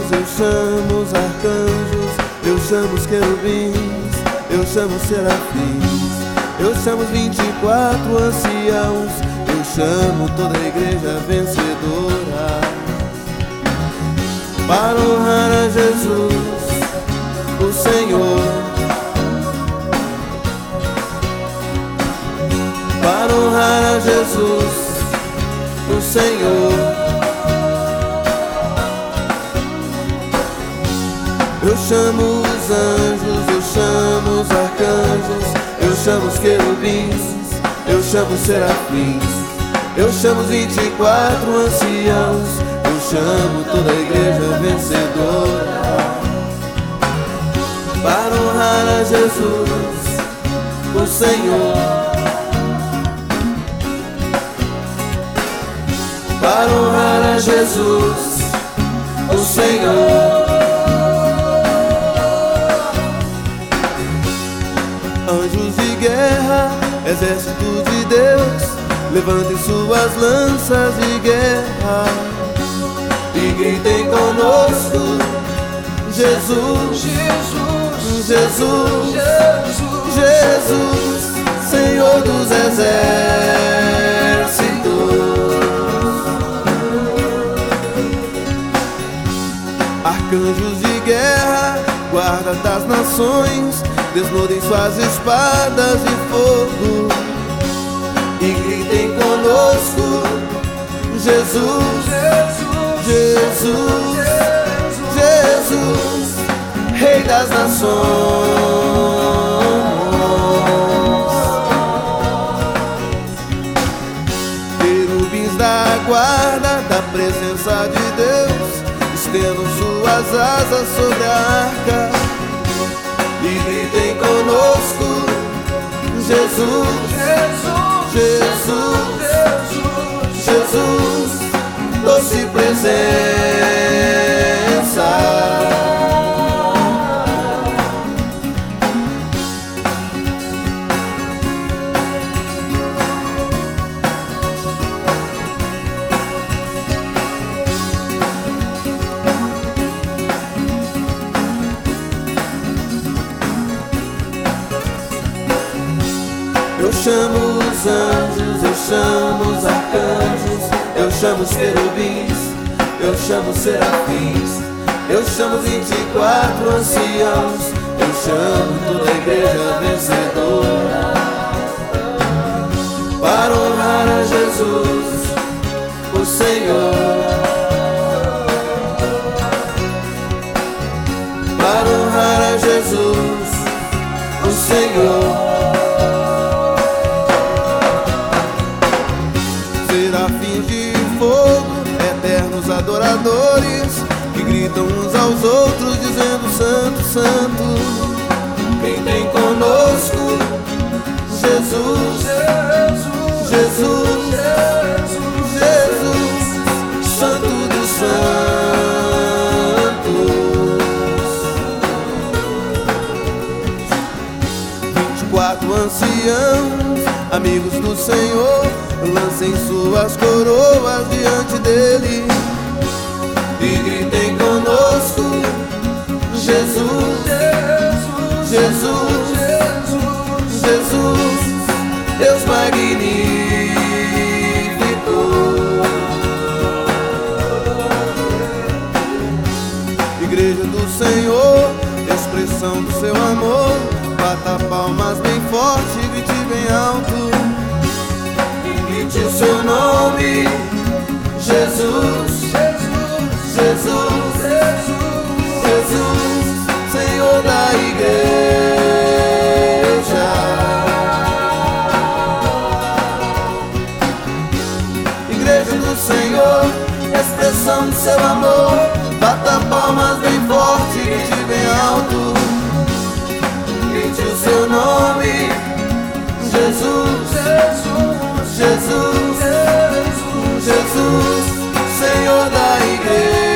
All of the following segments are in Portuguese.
eu chamo os arcanjos, eu chamo os querubins, eu chamo os serafins, eu chamo os 24 anciãos, eu chamo toda a igreja vencedora, para honrar a Jesus, o Senhor, para honrar a Jesus, o Senhor. Eu chamo os anjos, eu chamo os arcanjos, eu chamo os querubins, eu chamo os serafins, eu chamo os 24 anciãos, eu chamo toda a igreja vencedora, para honrar a Jesus, o Senhor, para honrar a Jesus, o Senhor. Anjos de guerra, exército de Deus, levantem suas lanças de guerra e gritem conosco: Jesus, Jesus, Jesus, Jesus, Jesus, Senhor dos exércitos. Arcanjos de guerra, guarda das nações, desnudem suas espadas de fogo e gritem conosco: Jesus, Jesus, Jesus, Rei das nações. Querubins da guarda da presença de Deus, estendam suas asas sobre a arca e gritem conosco: Jesus, Jesus, Jesus, Jesus, doce presença. Eu chamo os anjos, eu chamo os arcanjos, eu chamo os querubins, eu chamo os serafins, eu chamo os 24 anciãos, eu chamo toda a igreja vencedora, para honrar a Jesus, o Senhor, para honrar a Jesus, o Senhor. Serafins de fogo, eternos adoradores, que gritam uns aos outros dizendo: Santo, Santo. Gritem conosco: Jesus, Jesus, Jesus, Jesus, Santo dos santos. 24 anciãos, amigos do Senhor, lancem suas coroas diante dele e gritem conosco: Jesus, Jesus, Jesus, Deus magnífico. Igreja do Senhor, expressão do seu amor, bata palmas bem forte, grite bem alto, grite o seu nome: Jesus, Jesus, Jesus, Jesus, Senhor da igreja. Igreja do Senhor, expressão do seu amor, bata palmas bem forte, grite bem alto, grite o seu nome: Jesus, Jesus, Jesus, Jesus, Senhor da igreja.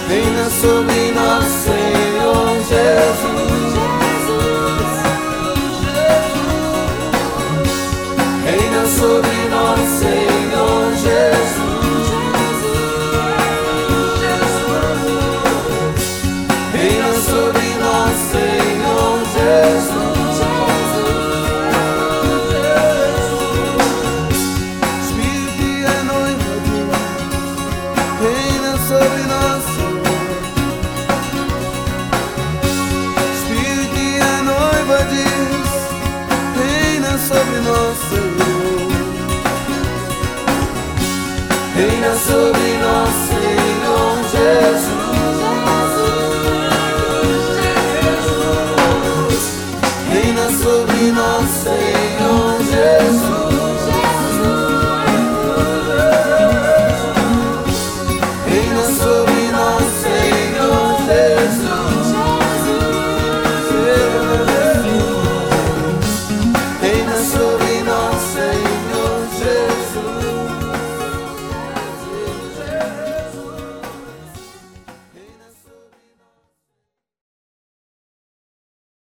Venha sobre